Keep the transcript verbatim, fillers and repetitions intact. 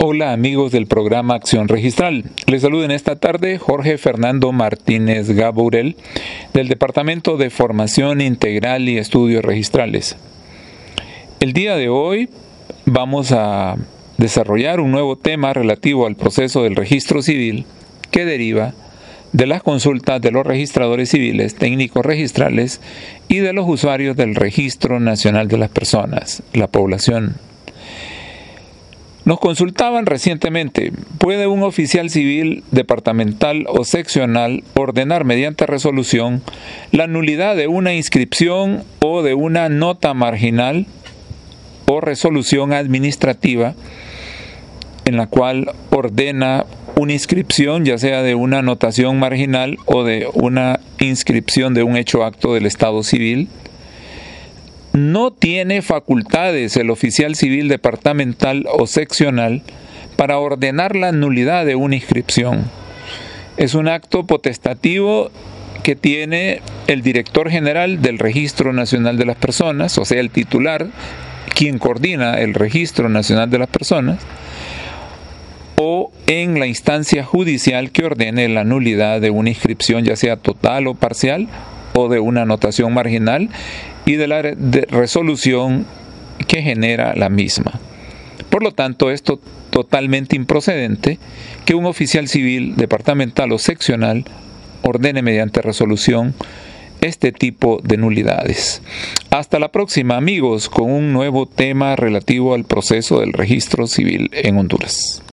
Hola amigos del programa Acción Registral. Les saludo en esta tarde Jorge Fernando Martínez Gaburel del Departamento de Formación Integral y Estudios Registrales. El día de hoy vamos a desarrollar un nuevo tema relativo al proceso del registro civil que deriva de las consultas de los registradores civiles, técnicos registrales y de los usuarios del Registro Nacional de las Personas, la población. Nos consultaban recientemente, ¿puede un oficial civil departamental o seccional ordenar mediante resolución la nulidad de una inscripción o de una nota marginal o resolución administrativa en la cual ordena una inscripción, ya sea de una anotación marginal o de una inscripción de un hecho acto del Estado civil? No tiene facultades el oficial civil departamental o seccional para ordenar la nulidad de una inscripción. Es un acto potestativo que tiene el director general del Registro Nacional de las Personas, o sea, el titular, quien coordina el Registro Nacional de las Personas, o en la instancia judicial que ordene la nulidad de una inscripción, ya sea total o parcial, o de una anotación marginal, y de la de resolución que genera la misma. Por lo tanto, es to- totalmente improcedente que un oficial civil departamental o seccional ordene mediante resolución este tipo de nulidades. Hasta la próxima, amigos, con un nuevo tema relativo al proceso del registro civil en Honduras.